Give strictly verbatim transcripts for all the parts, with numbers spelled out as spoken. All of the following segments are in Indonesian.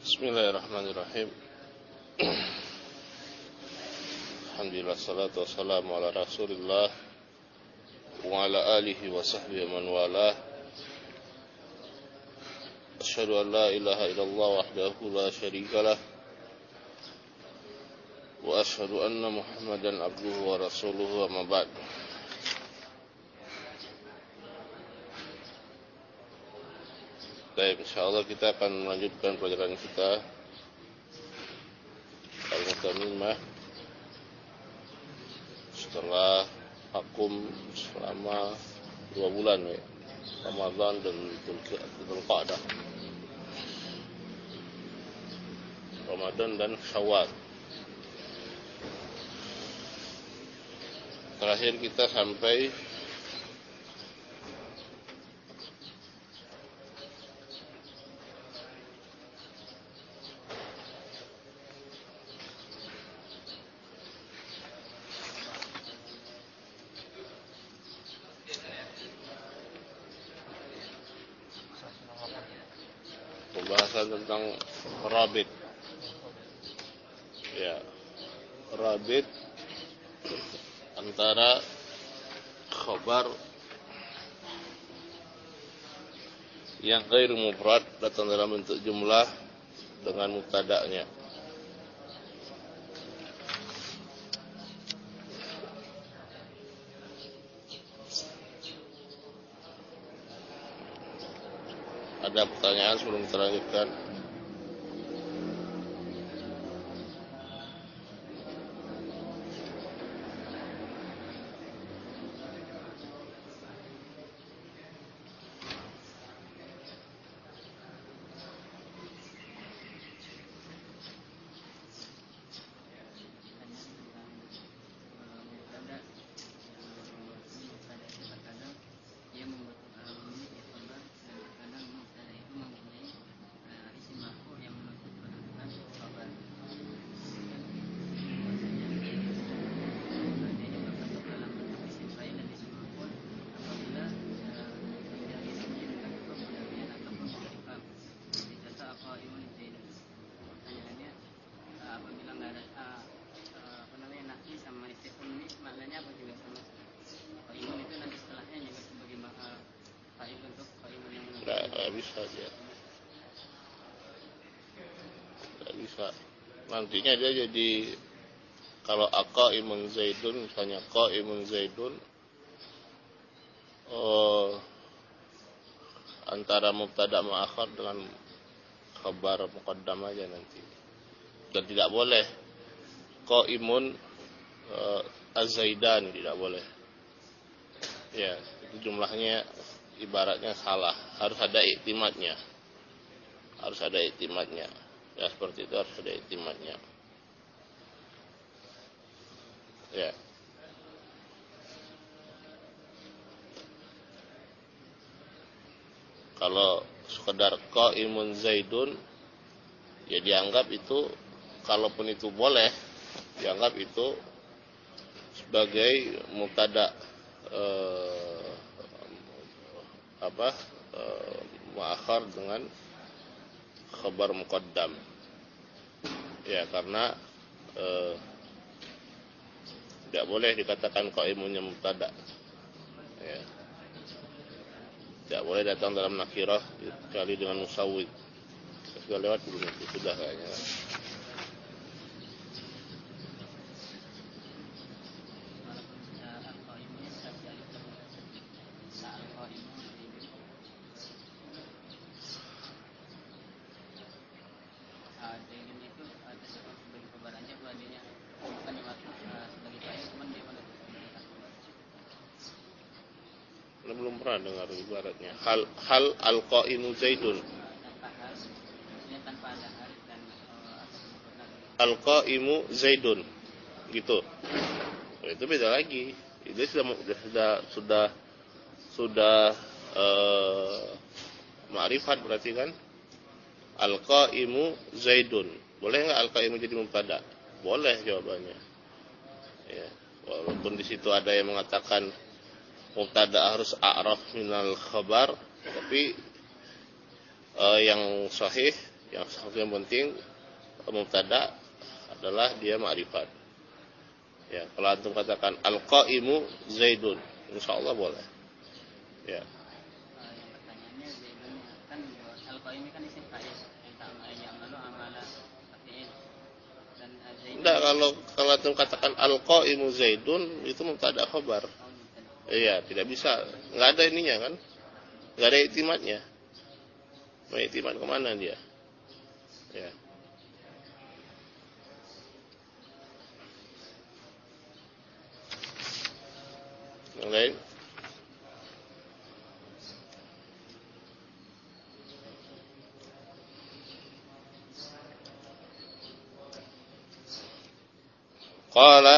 Bismillahirrahmanirrahim. Alhamdulillah, salatu wassalamu ala Rasulillah wa ala alihi wa sahbihi man walah. Asyhadu an la ilaha illallah wahdahu la syarikalah wa asyhadu anna Muhammadan abduhu wa rasuluhu, amma ba'd. Baik, insyaallah kita akan melanjutkan pelajaran kita Al-Mutamimah setelah vakum selama dua bulan ya, Ramadan dan Dzulqa'dah. Ramadan dan Syawal. Terakhir kita sampai pembahasan tentang rabit. Ya, rabit antara khabar yang ghair mufrad datang dalam bentuk jumlah dengan mubtada'nya. Ada pertanyaan sebelum kita lanjutkan? Tidak bisa dia, tidak bisa. Nantinya dia jadi, kalau qaimun zaidun, misalnya qaimun zaidun, oh, antara mubtada muakhar dengan khabar muqaddam aja nanti. Dan tidak boleh qaimun uh, az-zaidan, tidak boleh. Ya, itu jumlahnya ibaratnya salah, harus ada iktimadnya, harus ada iktimadnya. Ya, seperti itu, harus ada iktimadnya. Ya. Kalau sekedar qaimun zaidun, ya dianggap itu, kalaupun itu boleh, dianggap itu sebagai mubtada eh, apa eh, muakhar dengan khabar muqaddam. Ya, karena eh, tidak boleh dikatakan qaimunnya mubtada. Ya. Tidak boleh datang dalam nakirah kecuali dengan musawwid. Sudah lewat belum itu? Sudah kayaknya. Belum pernah dengar ibaratnya hal hal al-qaimu zaidun, al-qaimu zaidun gitu. Oh, itu beda lagi. Itu sudah sudah sudah sudah uh, ma'rifat berarti kan. Al-qaimu zaidun. Boleh enggak al-qaimu jadi mubtada? Boleh jawabannya. Ya, walaupun di situ ada yang mengatakan mubtada harus a'raf minal khabar, tapi uh, yang sahih Yang satu yang penting mubtada adalah dia ma'rifat. Ya, kalau antum katakan al-qaimu Zaidun, insyaallah boleh. Ya. Uh, yang pertanyaannya Zaidun kan al-qaim kan isim fa'il yang tak ya'malu amala fa'il. Dan uh, Zaidun Enggak, kalau kalau antum katakan al-qaimu Zaidun itu mubtada khabar. oh, Iya, tidak bisa. Enggak ada ininya kan? Enggak ada iktimatnya. Mau iktimat kemana dia? Ya. Yang lain? Qala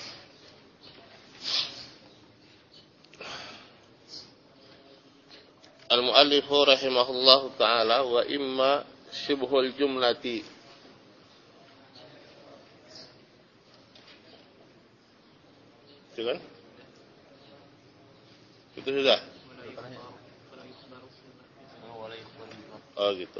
al-muallif rahimahullahu taala wa imma syibhul jumlati. Itu kan? Itu sudah. Oh gitu.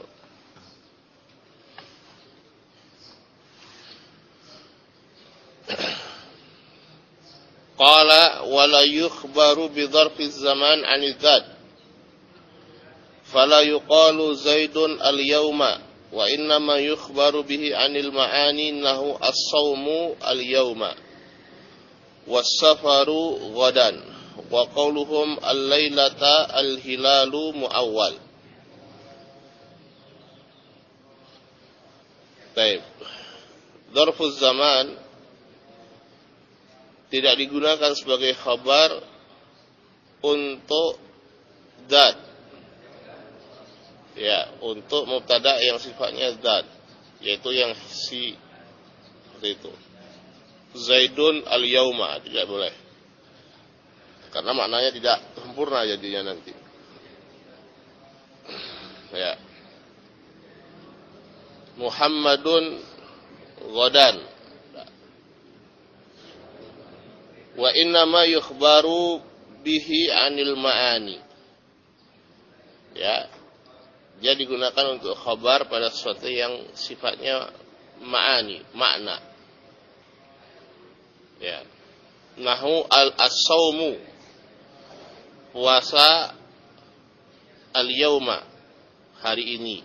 Qala wala yukhbaru bi dharfi zaman 'ani dzat. Fala yuqalu Zaidun al-yawma wa innama yukhbaru bihi 'anil ma'ani nahu as-sawmu al-yawma was-safaru ghadan wa qawluhum al-lailata al-hilalu muawwal. Baik. Dzarfuz zaman tidak digunakan sebagai khabar untuk dzat. Ya, untuk mubtada yang sifatnya dzat, yaitu yang si seperti itu. Zaidun al-yauma tidak boleh. Karena maknanya tidak sempurna jadinya nanti. Ya. Muhammadun ghadan. Wa innama yukhbaru bihi 'anil ma'ani. Ya. Dia digunakan untuk khabar pada sesuatu yang sifatnya ma'ani, makna. Ya. Nahu al-as-sawmu, puasa al-yauma, hari ini.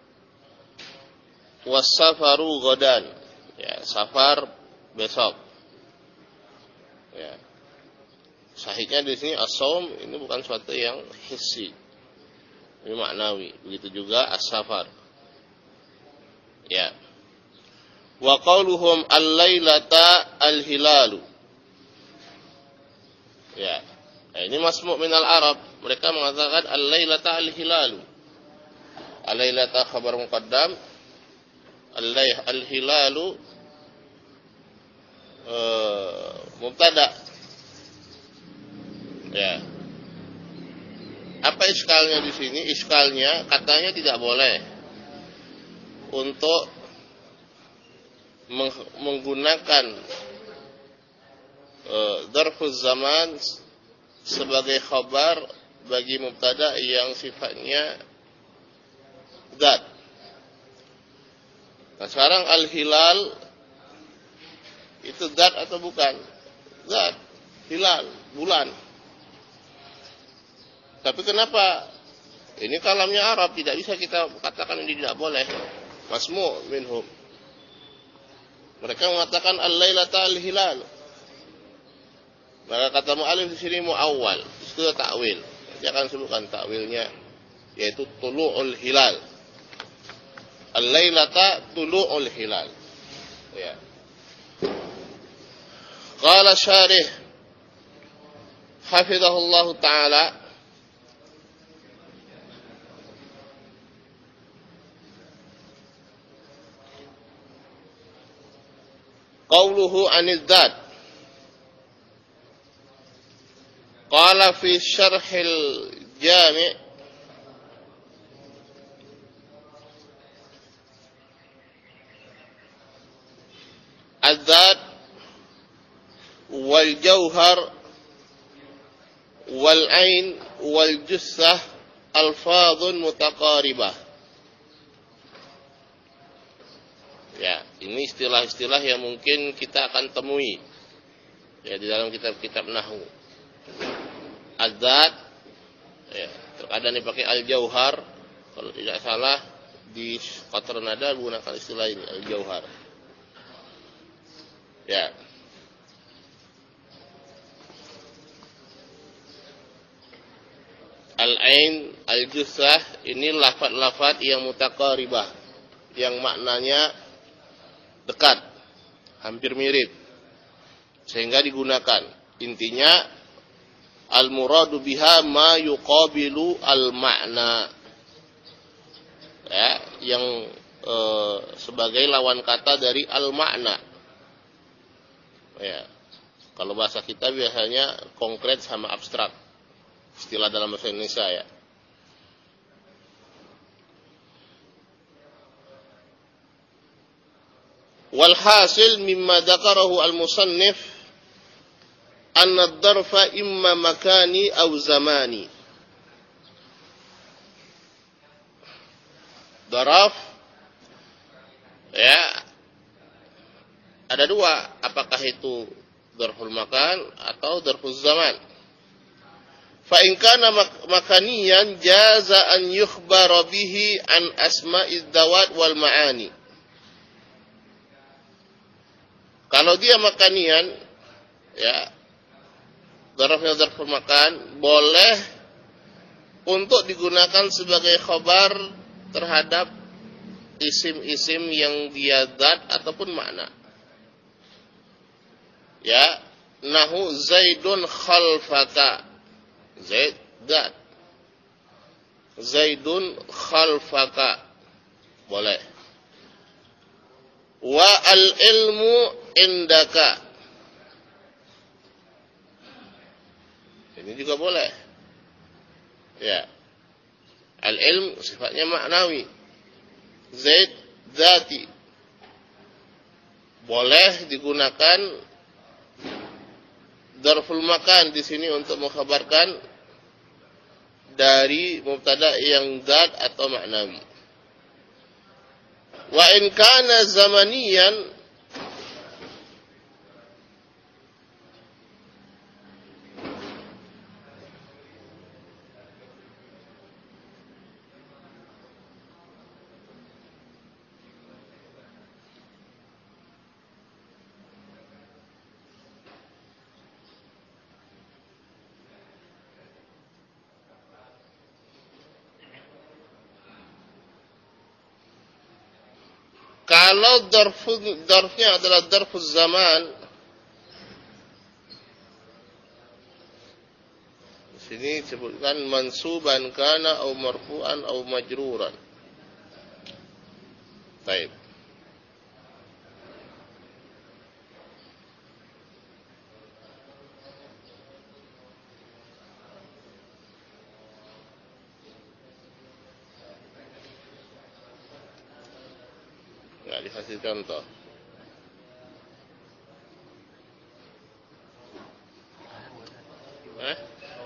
Was-safaru ghadan, ya, safar besok. Ya. Sahihnya di sini as-sawm ini bukan suatu yang hissi. Ini maknawi. Begitu juga as-safar. Ya. Wa qauluhum al-lailata al-hilalu. Ya. Nah, ini masmu' minal Arab. Mereka mengatakan al-lailata al-hilalu. Al-lailata khabar muqaddam. Al-hilalu uh, mubtada. Ya. Apa iskalnya di sini? Iskalnya katanya tidak boleh untuk menggunakan uh, dzarfuz zaman sebagai khabar bagi mubtada yang sifatnya dzat. Nah, sekarang al-hilal itu dzat atau bukan? Dzat. Hilal, bulan. Tapi kenapa ini kalamnya Arab, tidak bisa kita katakan ini tidak boleh. Masmu' minhum. Mereka mengatakan al-lailata al-hilal. Maka kata mu'alif di sini mu'awwal, itu takwil. Dia akan sebutkan takwilnya, yaitu tulu'ul hilal. Al-lailata tulu'ul hilal. Ya. Qala syarih hafizahullah ta'ala, qawluhu anil dzat. Qala fi syarhil jami' az-dzat wal jauhar wal ain wal jussah alfadhun mutaqaribah. Ya, ini istilah-istilah yang mungkin kita akan temui ya di dalam kitab-kitab nahwu. Adzat ya, terkadang dipakai al-jauhar, kalau tidak salah di qatra nada gunakan istilah ini al-jauhar. Ya. Al-ain, al-jussah ini lafaz-lafaz yang mutaqaribah, yang maknanya dekat, hampir mirip, sehingga digunakan. Intinya al-muradu biha ma yuqabilu al-ma'na. Ya, yang e, sebagai lawan kata dari al-ma'na. Ya. Kalau bahasa kita biasanya konkret sama abstrak. Istilah dalam bahasa Indonesia ya. Walhasil mimma dzakarahu al-musannif anna ad-darfa imma makani aw zamani. Daraf ya ada dua, apakah itu darful makan atau darful zaman. Fa in kana makaniyan jaza an yukhbara bihi an asma'id dawat wal ma'ani. Kalau dia makanian ya, darafnya darful makan, boleh untuk digunakan sebagai khabar terhadap isim-isim yang dia zat ataupun makna. Ya, nahu Zaidun khalfaka. Zaid zat. Zaidun khalfaka. Boleh. Wa al-ilmu indaka. Ini juga boleh. Ya. Al-ilm sifatnya maknawi. Zaid zati. Boleh digunakan darful makan di sini untuk mengkhabarkan dari mubtada yang zat atau maknawi. Wa in kana zamaniyan kalau darfu, darfnya adalah darful zaman, di sini disebutkan mansuban kana au marfu'an au majruran. Baik. Nggak dikasih contoh. Eh?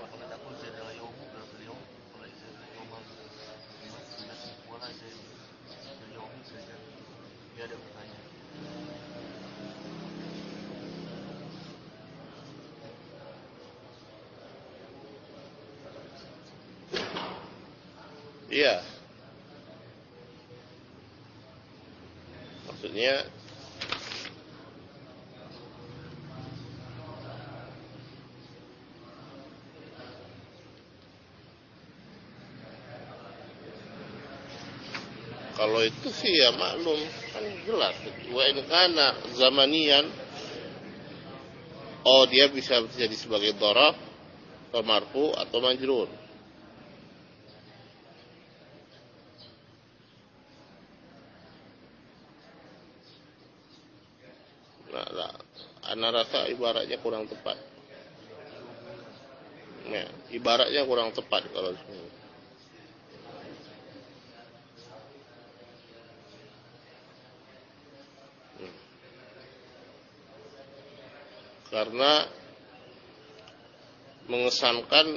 Iya. Maksudnya kalau itu sih ya maklum, kan jelas. Wa in kana zamanian, oh dia bisa jadi sebagai dharaf, atau marfu atau majrur. Nah, nah, ana rasa ibaratnya kurang tepat. Ya, ibaratnya kurang tepat kalau hmm. Karena mengesankan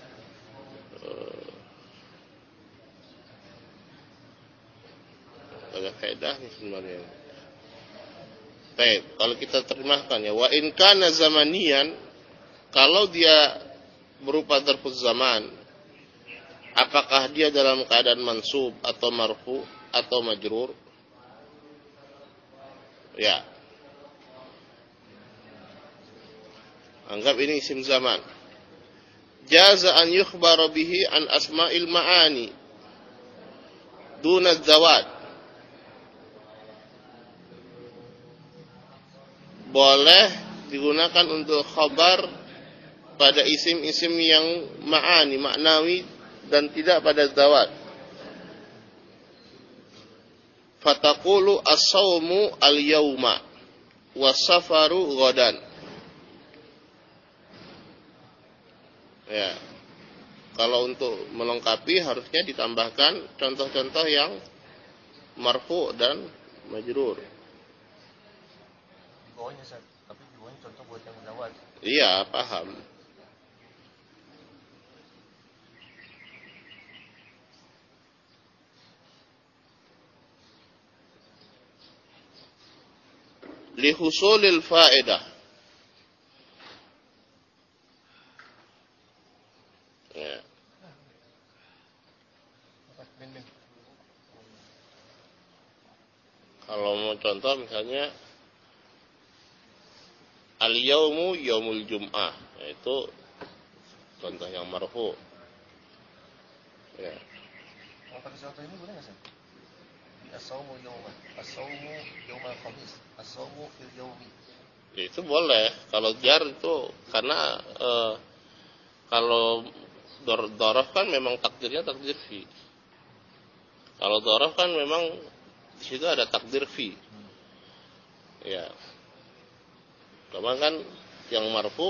uh, Ada faedahnya sebenarnya. Baik, kalau kita terjemahkan ya, wa in kana zamanian, kalau dia berupa dzarfuz zaman, apakah dia dalam keadaan mansub atau marfu atau majrur? Ya. Anggap ini isim zaman. Jaza an yukhbara bihi an asma'il ma'ani duna zawad. Boleh digunakan untuk khabar pada isim-isim yang ma'ani, maknawi, dan tidak pada zawad. Fataqulu as-sawmu al-yawma was-safaru ghadan. Ya. Kalau untuk melengkapi harusnya ditambahkan contoh-contoh yang marfu dan majrur. Di bawahnya, Ustaz. Tapi di bawahnya contoh buat yang zawad. Iya, paham. Lihusulil faedah. Ya. Kalau mau contoh misalnya al-yaumu yaumul jum'ah, yaitu contoh yang marfu. Ya. Kalau pakai contoh ini boleh nggak, Ustaz? As-sawmu yawma, as-sawmu yawmal khamis, as-sawmu fil yawmi. Ya, itu boleh. Kalau jar itu karena eh, kalau dor dorof kan memang takdirnya takdir fi. Kalau dorof kan memang di situ ada takdir fi. Ya. Kemarin kan yang marfu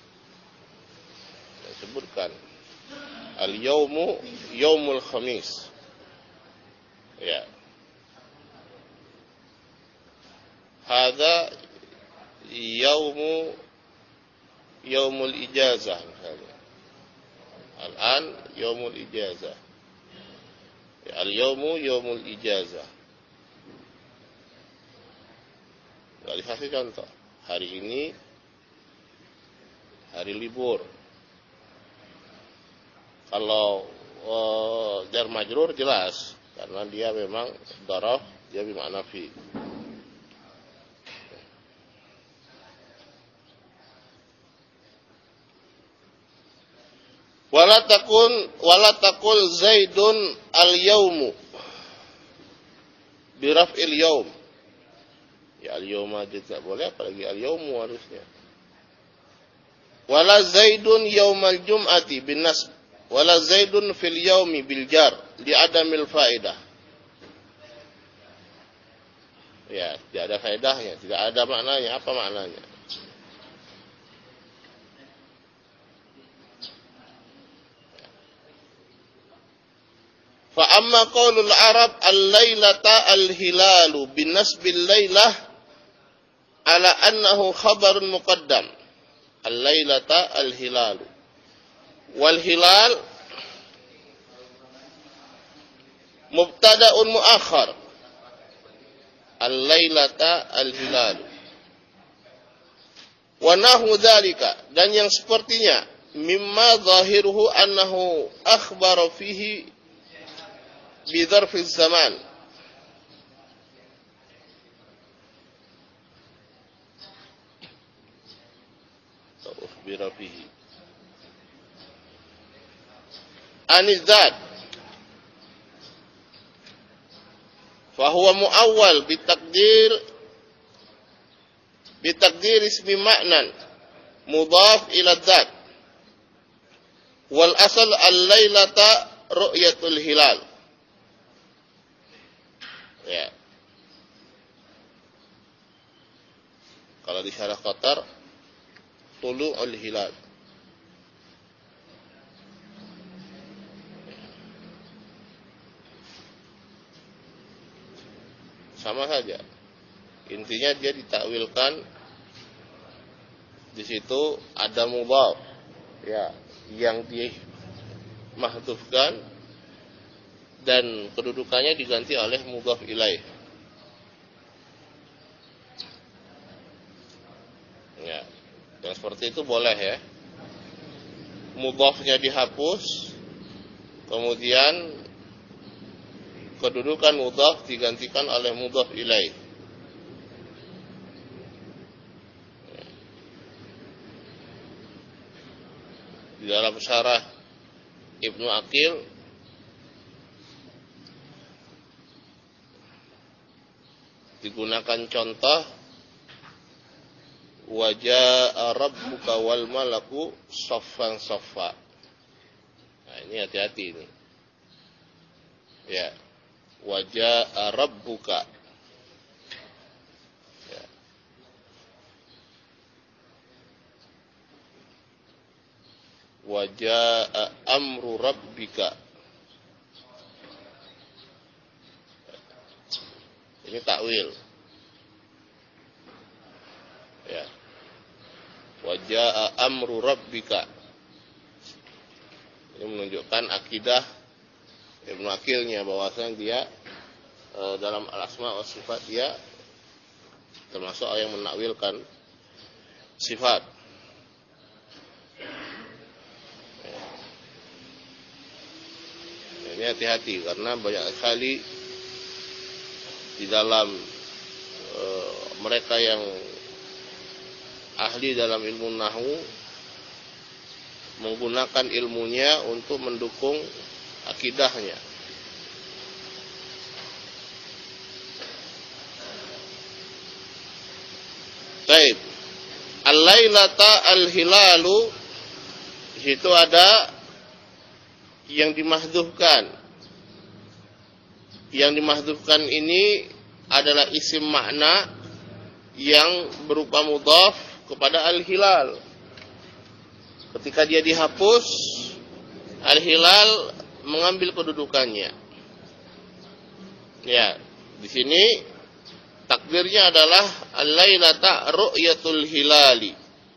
disebutkan al-yaumu yaumul khamis. Ya. Hadza yaumu yaumul ijazah misalnya. Al-an yaumul ijazah. Ya, al-yaumu yaumul ijazah. Gak dikasih contoh. Hari ini hari libur. Kalau uh, jar majrur jelas karena dia memang dzaraf, dia bermakna fi. Wala takun wala takul Zaidun al-yaumu biraf'il yaum. Ya al-yauma tidak boleh, apalagi al-yaumu harusnya. Wala Zaidun yaumal jum'ati bin nasb. Wala Zaidun fil yaumi bil jar li adamil faedah. Ya, tidak ada faedahnya, tidak ada maknanya. Apa maknanya? Fa amma qaulul Arab al-lailata al-hilalu bin nasbil lailah ala annahu khabarun muqaddam. Al-lailata al-hilalu wal hilal mubtada'un muakhar. Al-lailata al-hilalu wa nahu dzalika, dan yang sepertinya mimma zahiruhu annahu akhbara fihi bi dzarfiz zaman. Ukhbira fihi anizat fahuwa muawwal bitakdir bitakdir ismi ma'nan mudhaf ila dzat wal asal al-lailata ru'yatul hilal. Ya. Kalau di syarah Qatar tulu'ul hilal. Sama saja. Intinya dia ditakwilkan di situ ada mudhaf, ya, yang dimahdhufkan dan kedudukannya diganti oleh mudhaf ilaih. Ya, yang seperti itu boleh ya. Mudhafnya dihapus, kemudian kedudukan mudhaf digantikan oleh mudhaf ilaih. Di dalam syarah Ibnu Aqil digunakan contoh wajaa rabbuka wal malaku saffan saffa. Nah, ini hati-hati ini. Ya. Wajaa rabbuka. Ya. Wajaa amru rabbika. Ini takwil. Ya. Wajaa amru rabbika. Ini menunjukkan akidah Ibnu Aqilnya bahwasanya dia e, dalam al-asma wa sifat dia termasuk yang menakwilkan sifat. Ya. Ini hati-hati karena banyak sekali di dalam e, mereka yang ahli dalam ilmu nahwu menggunakan ilmunya untuk mendukung akidahnya. Baik. Al-lailata al-hilalu, di situ ada yang dimahdzufkan. Yang dimahdzufkan ini adalah isim makna yang berupa mudhaf kepada al-hilal. Ketika dia dihapus, al-hilal mengambil kedudukannya. Ya, di sini takdirnya adalah al-lailata ru'yatul hilali.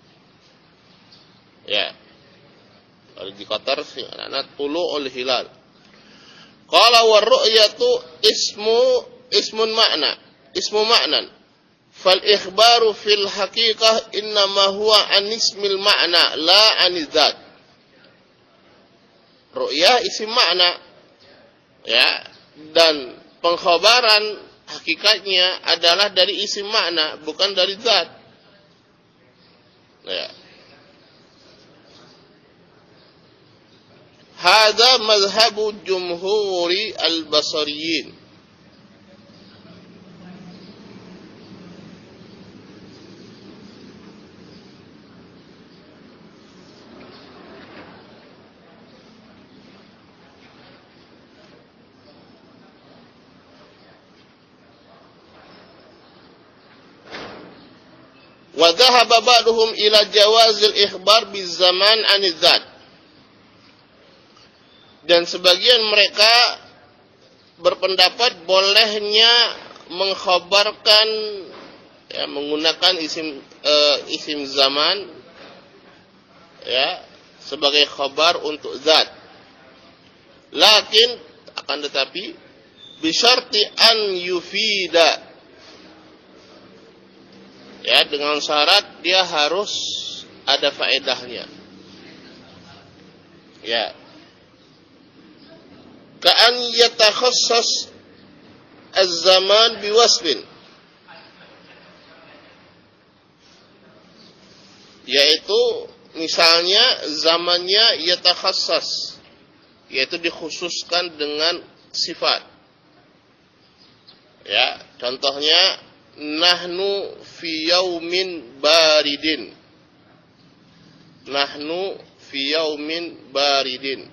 Ya. Kalau di qatar anak tulu'ul hilal. Qala wa ru'yatu ismu ismun makna, ismu maknan. Fal ikhbaru fil haqiqah innama huwa an ismil ma'na la anizat. Ru'yah isim makna, ya, dan pengkhabaran hakikatnya adalah dari isim makna, bukan dari zat. Ya. Hadza mazhabu jumhuri al-basriyin. Wa dhahaba ba'duhum ila jawazil ikhbar bizaman anidzat. Dan sebagian mereka berpendapat bolehnya mengkhabarkan, ya, menggunakan isim uh, isim zaman, ya, sebagai khabar untuk zat. Lakin akan tetapi bisyarti an yufida, ya, dengan syarat dia harus ada faedahnya. Ya. Ka'an yatakhassas az-zaman biwasfin. Yaitu misalnya zamannya yatakhassas, yaitu dikhususkan dengan sifat. Ya, contohnya nahnu fi yaumin baridin. Nahnu fi yaumin baridin.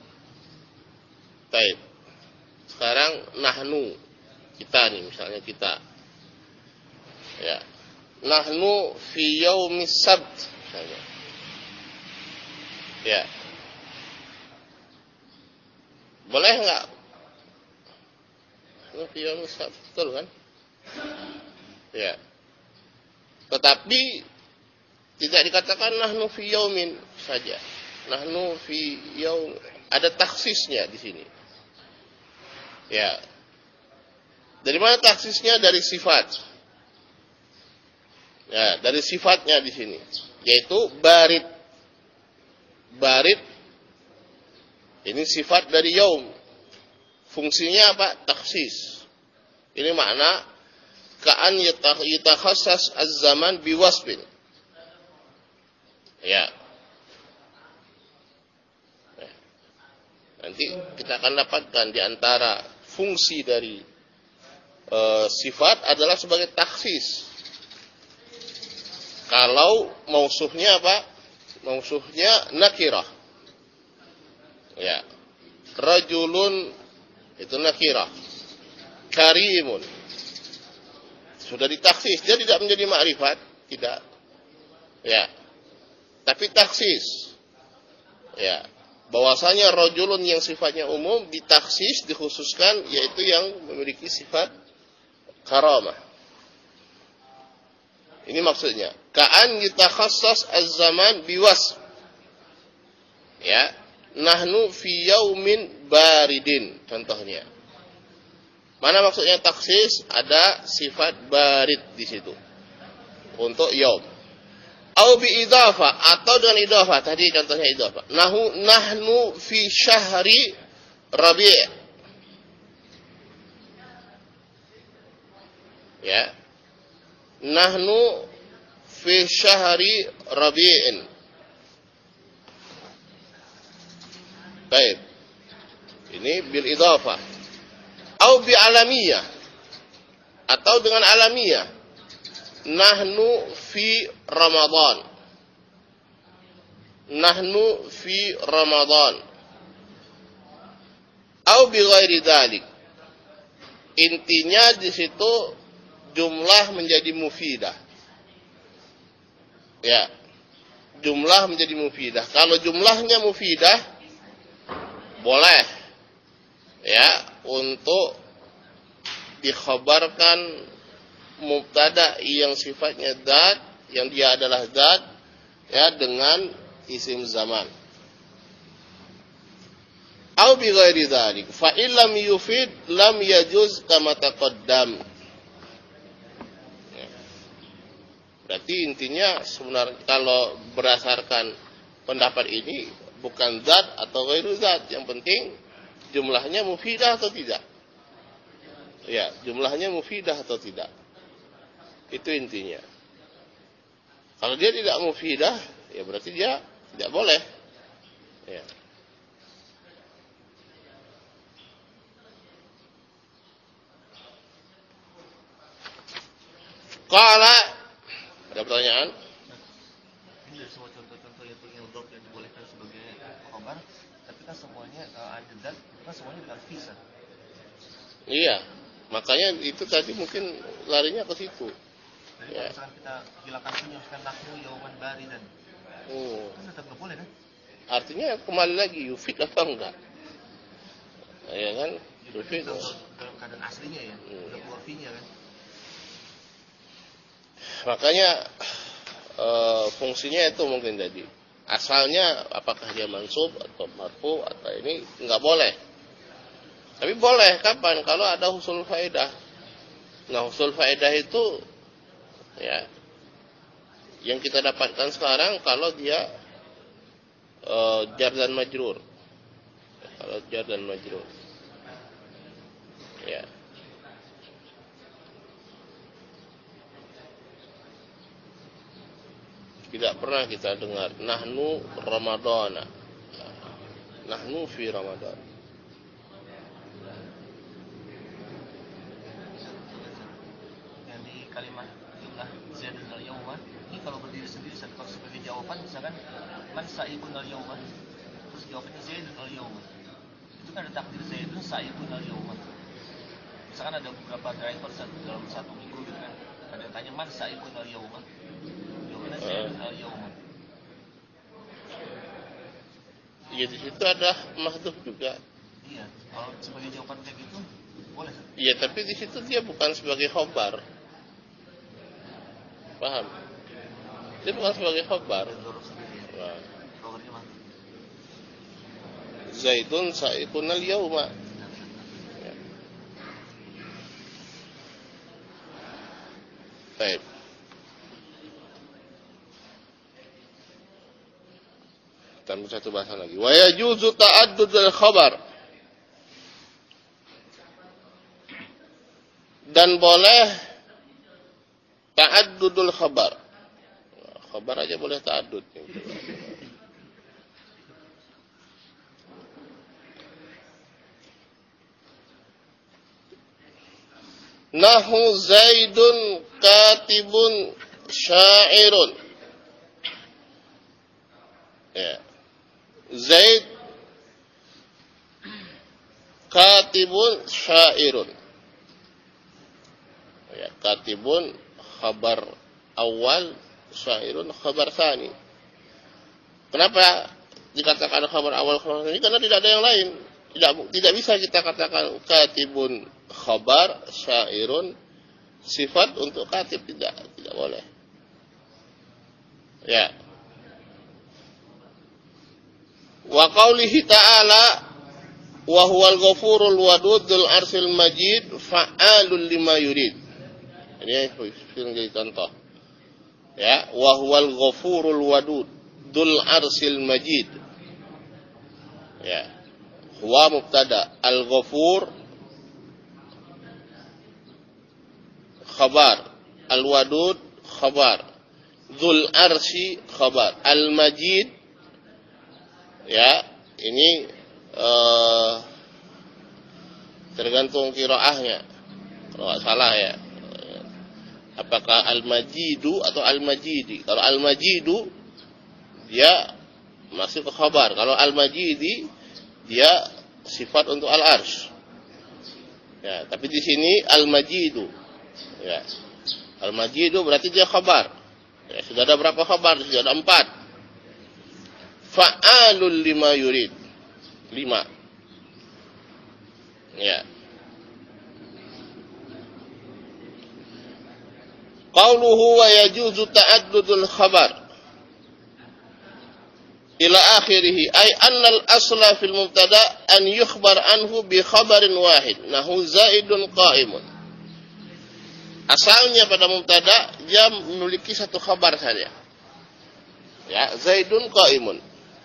Baik. Sekarang nahnu, kita nih misalnya kita. Ya. Nahnu fi yaumis sabt misalnya. Ya. Boleh enggak? Nahnu fi yaumis sabt, betul kan? Ya. Tetapi tidak dikatakan nahnu fi yaumin saja. Nahnu fi yaum, ada takhsisnya di sini. Ya. Dari mana taksisnya? Dari sifat. Ya, dari sifatnya di sini, yaitu barid. Barid ini sifat dari yaum. Fungsinya apa? Taksis. Ini makna ka'an yatakhassas az-zaman biwasbin. Ya. Nanti kita akan dapatkan di antara fungsi dari e, sifat adalah sebagai taksis. Kalau mausuhnya apa? Mausuhnya nakirah. Ya. Rajulun itu nakirah. Karimun. Sudah ditaksis, dia tidak menjadi ma'rifat, tidak. Ya. Tapi taksis. Ya. Bahwasanya rajulun yang sifatnya umum ditaksis, dikhususkan, yaitu yang memiliki sifat karamah. Ini maksudnya. Ka'an yatakhassas az-zaman biwas. Ya. Nahnu fi yaumin baridin. Contohnya. Mana maksudnya taksis? Ada sifat barid di situ. Untuk yaum. Au bi idhafah, atau dengan idhafah. Tadi contohnya idhafah. Nahu nahnu fi syahri rabi'. Ya. Nahnu fi syahri rabi'in. Baik. Ini bil idhafah. Au bi alamiyah. Atau dengan alamiyah. Nahnu fi Ramadan. Nahnu fi Ramadan. Au bi ghairi dzalik. Intinya di situ jumlah menjadi mufidah. Ya. Jumlah menjadi mufidah. Kalau jumlahnya mufidah boleh ya untuk dikhabarkan mubtada yang sifatnya dzat, yang dia adalah dzat ya dengan isim zaman. Au bi ghairi dzalik fa illam yufid lam yajuz kama taqaddam. Berarti intinya sebenarnya kalau berdasarkan pendapat ini bukan zat atau ghairu zat, yang penting jumlahnya mufidah atau tidak. Ya, jumlahnya mufidah atau tidak. Itu intinya. Kalau dia tidak mufidah, ya berarti dia tidak boleh. Ya. Qala, ada pertanyaan? Ini dari semua contoh-contoh yang yang drop yang dibolehkan sebagai khabar, tapi kan semuanya uh, ada dan kan semuanya dengan visa. Iya, makanya itu tadi mungkin larinya ke situ. Jadi Ya. kalau misalkan kita hilangkan senyum, misalkan nahnu yauman baridan, Hmm. kan tetap nggak boleh kan? Artinya kembali lagi yufid apa enggak? Ya kan? Yufid. Itu dalam keadaan aslinya ya, Hmm. udah keluar V-nya kan? Makanya e, fungsinya itu mungkin tadi. Asalnya apakah dia mansub atau marfu atau ini enggak boleh. Tapi boleh kapan? Kalau ada husul faedah. Nah, husul faedah itu ya yang kita dapatkan sekarang kalau dia e, jar dan majrur. Kalau jar dan majrur. Ya. Tidak pernah kita dengar nahnu Ramadana. Nahnu fi Ramadan. Yang di kalimat jumlah zaidun al yauma, ini kalau berdiri sendiri kalau sebagai jawaban misalkan man saibun al yauma, terus jawabannya zaidun al yauma, itu kan ada takdir zaidun saibun al yauma. Misalkan ada beberapa driver dalam satu minggu gitu kan, ada yang tanya man saibun al yauma, jawabannya zaidun al yauma. Ya di situ ada mahdhuf juga. Iya, kalau sebagai jawaban kayak gitu boleh. Iya, tapi di situ dia bukan sebagai khobar. Paham? Dia bukan sebagai khobar. Nah. Zaidun saikun al-yawma. Ya. Baik. Tambah satu bahasan lagi. Wa yajuzu ta'addudul khabar. Dan boleh ta'addudul khabar. Khabar aja boleh ta'addud. Nahu Zaidun katibun syairun. Ya. Zaid katibun syairun. Ya, katibun khabar awal, syairun khabar tsani. Kenapa dikatakan khabar awal khabar tsani? Karena tidak ada yang lain. Tidak tidak bisa kita katakan katibun khabar, syairun sifat untuk katib, tidak tidak boleh. Ya. Wa qaulihi ta'ala wa huwal ghafurul wadudul arsil majid fa'alul lima yurid. Ini menjadi contoh. Ya, wa huwal ghafurul wadud dul arsil majid. Ya. Huwa mubtada, al-ghafur khabar, al-wadud khabar, dzul arsy khabar, al-majid ya, ini uh, tergantung qiraahnya. Kalau enggak salah ya. Apakah al-majidu atau al-majidi? Kalau al-majidu dia masuk ke khabar. Kalau al-majidi dia sifat untuk al-arsy. Ya, tapi di sini al-majidu. Ya. Al-majidu berarti dia khabar. Ya, sudah ada berapa khabar? Sudah ada empat. Fa'alul lima yurid. Lima. Ya. Qauluhu wa yajuzu ta'addudul khabar. Ila akhirih. Ay annal asla fil mubtada an yukhbar anhu bi khabarin wahid. Nahu zaidun qa'imun. Asalnya pada mubtada dia memiliki satu khabar saja. Ya, zaidun qa'imun.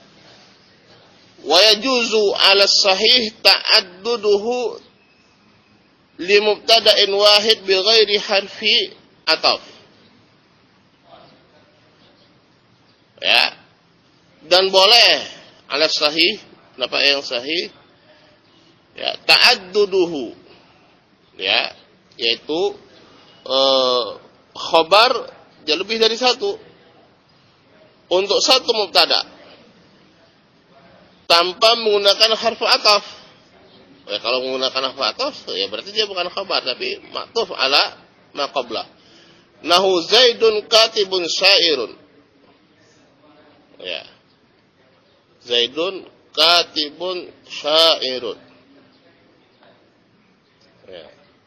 Wa yajuzu 'ala sahih ta'adduduhu li mubtada'in wahid bi ghairi harfi ataf. Ya. Dan boleh 'ala sahih, kenapa yang sahih? Ya, ta'adduduhu. Ya, yaitu eh, khabar dia lebih dari satu. Untuk satu mubtada tanpa menggunakan harfu ataf. Ya, kalau menggunakan harfu ataf ya berarti dia bukan khabar tapi ma'tuf ala ma qabla. Nahu Zaidun katibun syairun. Ya. Zaidun katibun syairun. Ya.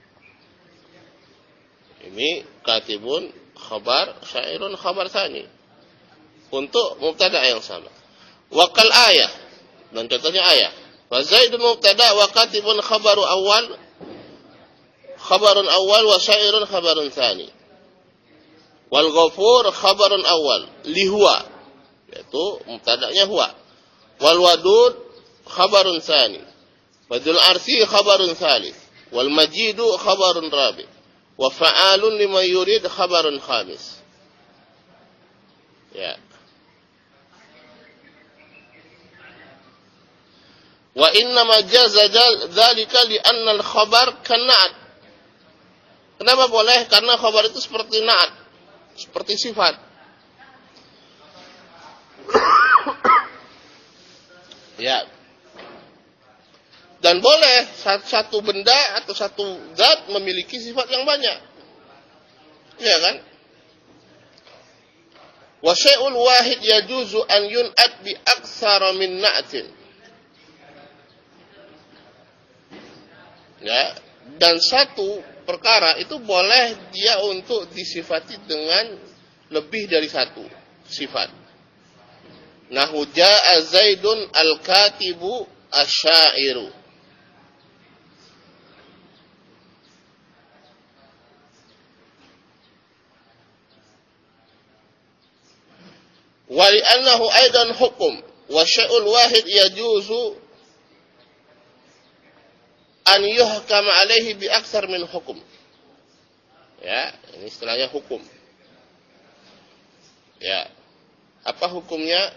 Ini katibun khabar, syairun khabar tsani. Untuk mubtada yang sama. Wa kal ayah. Dan contohnya ayah. Wa Zaidun mubtada wa katibun khabaru awal khabarun awal wa syairun khabarun tsani. Wal ghafur khabarun awal li huwa, yaitu mubtadanya huwa. Wal wadud khabarun tsani. Wadul arsi khabarun tsalits. Wal majidu khabarun rabi. Wa fa'alun lima yurid khabarun khamis. Ya. Wa inna ma jaza dzalika li anna al-khabar kan'at. Kenapa boleh? Karena khabar itu seperti na'at, seperti sifat. Ya. Dan boleh satu benda atau satu zat memiliki sifat yang banyak. Ya kan? Wa syai'ul wahid yajuzu an yun'at bi aktsara min na'tin. Ya, dan satu perkara itu boleh dia untuk disifati dengan lebih dari satu sifat. Nahu ja'a Zaidun al-katibu asy-syairu. Wa li'annahu aidan hukum wa syai'ul wahid yajuzu an yuhkam alaihi bi aktsar min hukum. Ya, ini istilahnya hukum. Ya. Apa hukumnya?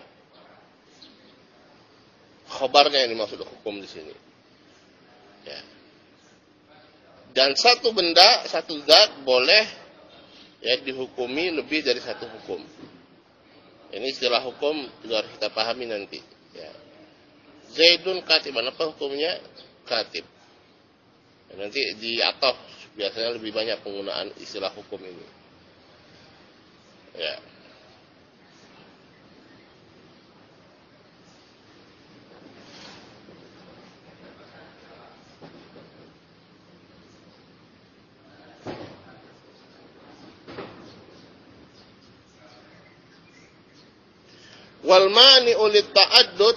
Khabarnya yang dimaksud hukum di sini. Ya. Dan satu benda, satu zat boleh ya dihukumi lebih dari satu hukum. Ini istilah hukum juga harus kita pahami nanti. Ya. Zaidun katiban, apa hukumnya? Katib. Ya, nanti di ataf biasanya lebih banyak penggunaan istilah hukum ini. Ya. Wal mani'u lit-ta'addud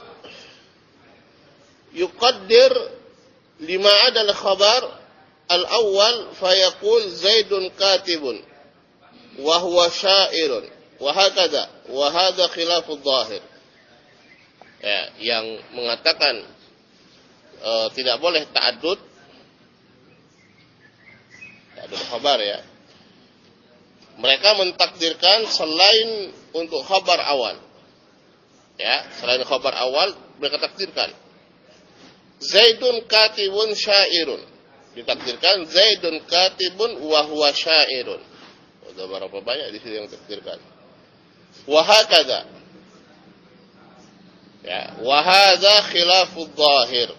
yuqaddir lima ada al-khabar al-awwal fayaqul Zaidun katibun wa huwa sya'irun wa hakadha wa hadha khilafu dhahir. Ya, yang mengatakan e, tidak boleh ta'addud ta'addud khabar ya. Mereka mentakdirkan selain untuk khabar awal. Ya, selain khabar awal mereka takdirkan Zaidun katibun syairun. Ditakdirkan Zaidun katibun wa huwa syairun. Sudah berapa banyak di sini yang takdirkan. Wa hakadha. Ya, wa hadza khilafud dhahir.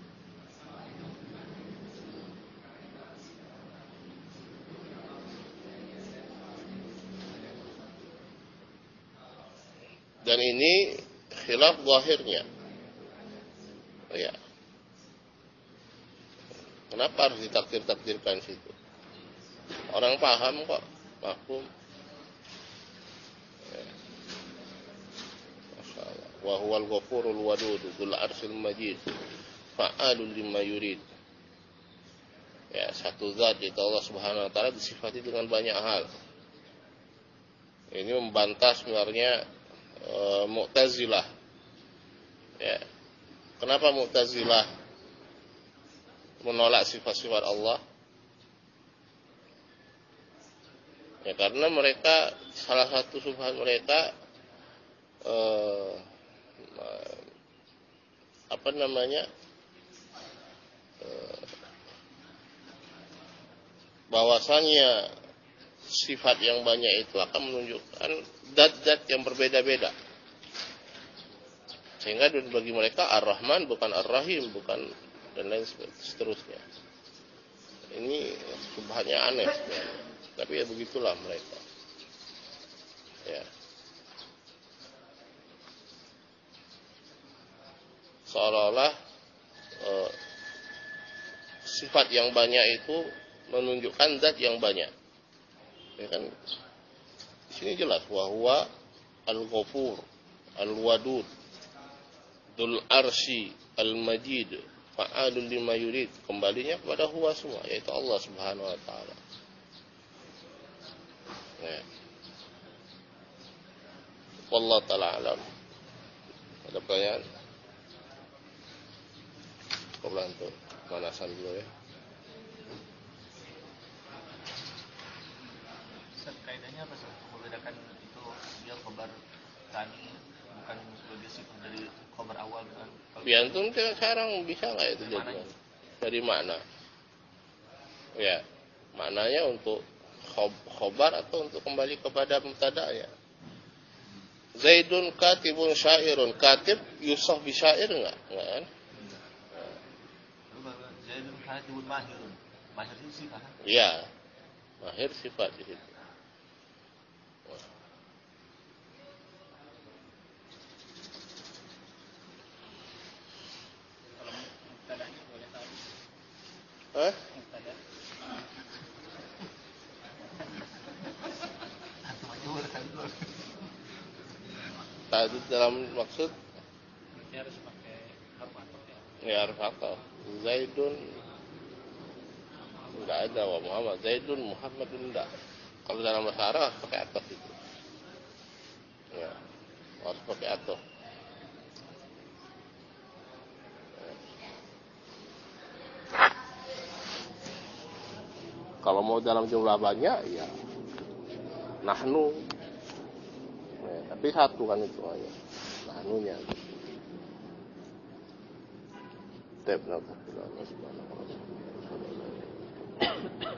Dan ini khilaf zahirnya. Ya. Kenapa harus ditakdir-takdirkan situ? Orang paham kok, maklum. Ya. Masyaallah. Wa huwal ghafurul wadud, dzul arsyil majid, fa'alul lima yurid. Ya, satu zat yaitu Allah Subhanahu wa taala disifati dengan banyak hal. Ini membantah sebenarnya Uh, Mu'tazilah. Ya. Kenapa Mu'tazilah menolak sifat-sifat Allah? Ya karena mereka salah satu sifat mereka uh, apa namanya? Uh, bahwasannya sifat yang banyak itu akan menunjukkan zat-zat yang berbeda-beda. Sehingga bagi mereka Ar-Rahman bukan Ar-Rahim, bukan dan lain seterusnya. Ini subhannya aneh sebenarnya. Tapi ya begitulah mereka. Ya. Seolah-olah eh, sifat yang banyak itu menunjukkan zat yang banyak. Ya kan? Di sini jelas wahwa al-ghafur, al-wadud, dzul arsy, al-majid, fa'alul lima yurid. Kembalinya kepada huwa semua, yaitu Allah Subhanahu wa taala. Ya. Wallahu taala alam. Ada pertanyaan? Koblan tuh manasan dulu ya. Kaidahnya apa sih? Membedakan itu dia khabar tani bukan sebagai sifat dari khabar awal kan? Biantum sekarang bisa nggak itu jadi dari makna? Ya, maknanya untuk khabar atau untuk kembali kepada mubtada'nya. Zaidun katibun syairun. Katib yusaf bi syair enggak? Enggak kan? Zaidun katibun mahirun. Mahir itu sifat. Iya. Mahir sifat di situ. Hah? Tadi dalam maksud Dia harus pakai harf ataf ya. ya harf ataf. Zaidun enggak ada wa Muhammad. Zaidun Muhammadun enggak. Kalau dalam bahasa Arab pakai ataf itu. Ya. pakai atau. Kalau mau dalam jumlah banyak, ya nahnu. Ya, tapi satu kan itu aja. Nahnunya. Tep,